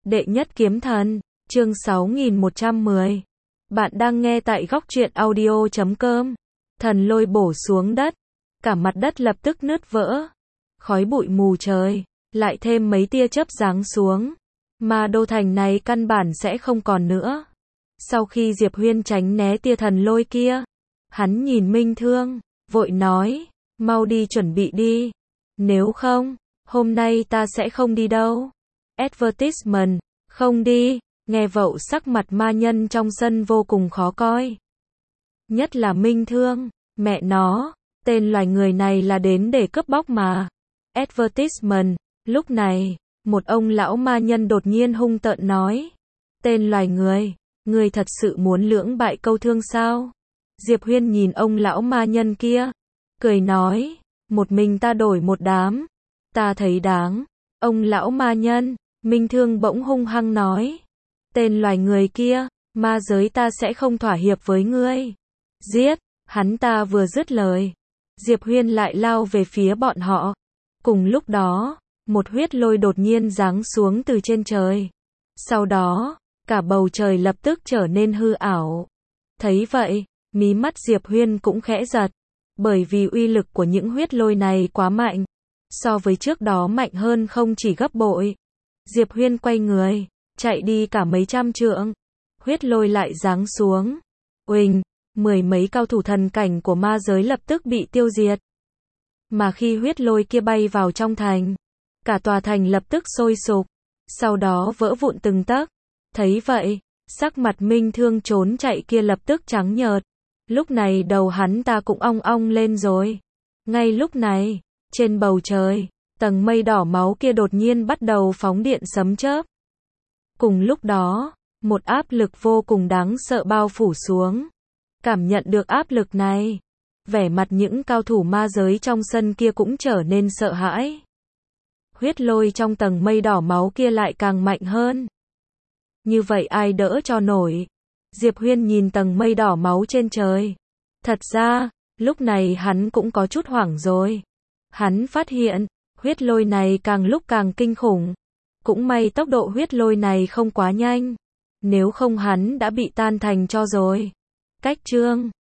Đệ nhất kiếm thần, chương 6110. Bạn đang nghe tại góc truyện audio.com. Thần lôi bổ xuống đất, cả mặt đất lập tức nứt vỡ. Khói bụi mù trời, lại thêm mấy tia chớp giáng xuống. Mà đô thành này căn bản sẽ không còn nữa. Sau khi Diệp Huyên tránh né tia thần lôi kia, hắn nhìn Minh Thương, vội nói, mau đi chuẩn bị đi. Nếu không, hôm nay ta sẽ không đi đâu. Advertisement, không đi, nghe vậu sắc mặt ma nhân trong sân vô cùng khó coi. Nhất là Minh Thương, mẹ nó, tên loài người này là đến để cướp bóc mà. Advertisement, lúc này, một ông lão ma nhân đột nhiên hung tợn nói. Tên loài người thật sự muốn lưỡng bại câu thương sao? Diệp Huyên nhìn ông lão ma nhân kia, cười nói, một mình ta đổi một đám, ta thấy đáng. Ông lão ma nhân, Minh Thương bỗng hung hăng nói, tên loài người kia, ma giới ta sẽ không thỏa hiệp với ngươi. Giết, hắn ta vừa dứt lời, Diệp Huyên lại lao về phía bọn họ. Cùng lúc đó, một huyết lôi đột nhiên giáng xuống từ trên trời. Sau đó, cả bầu trời lập tức trở nên hư ảo. Thấy vậy, mí mắt Diệp Huyên cũng khẽ giật, bởi vì uy lực của những huyết lôi này quá mạnh. So với trước đó mạnh hơn không chỉ gấp bội. Diệp Huyên quay người, chạy đi cả mấy trăm trượng. Huyết lôi lại giáng xuống. Uỳnh, mười mấy cao thủ thần cảnh của ma giới lập tức bị tiêu diệt. Mà khi huyết lôi kia bay vào trong thành, cả tòa thành lập tức sôi sục, sau đó vỡ vụn từng tấc. Thấy vậy, sắc mặt Minh Thương trốn chạy kia lập tức trắng nhợt. Lúc này đầu hắn ta cũng ong ong lên rồi. Ngay lúc này, trên bầu trời, tầng mây đỏ máu kia đột nhiên bắt đầu phóng điện sấm chớp. Cùng lúc đó, một áp lực vô cùng đáng sợ bao phủ xuống. Cảm nhận được áp lực này, vẻ mặt những cao thủ ma giới trong sân kia cũng trở nên sợ hãi. Huyết lôi trong tầng mây đỏ máu kia lại càng mạnh hơn. Như vậy ai đỡ cho nổi? Diệp Huyên nhìn tầng mây đỏ máu trên trời. Thật ra, lúc này hắn cũng có chút hoảng rồi. Hắn phát hiện, huyết lôi này càng lúc càng kinh khủng. Cũng may tốc độ huyết lôi này không quá nhanh. Nếu không hắn đã bị tan thành tro rồi. Cách chương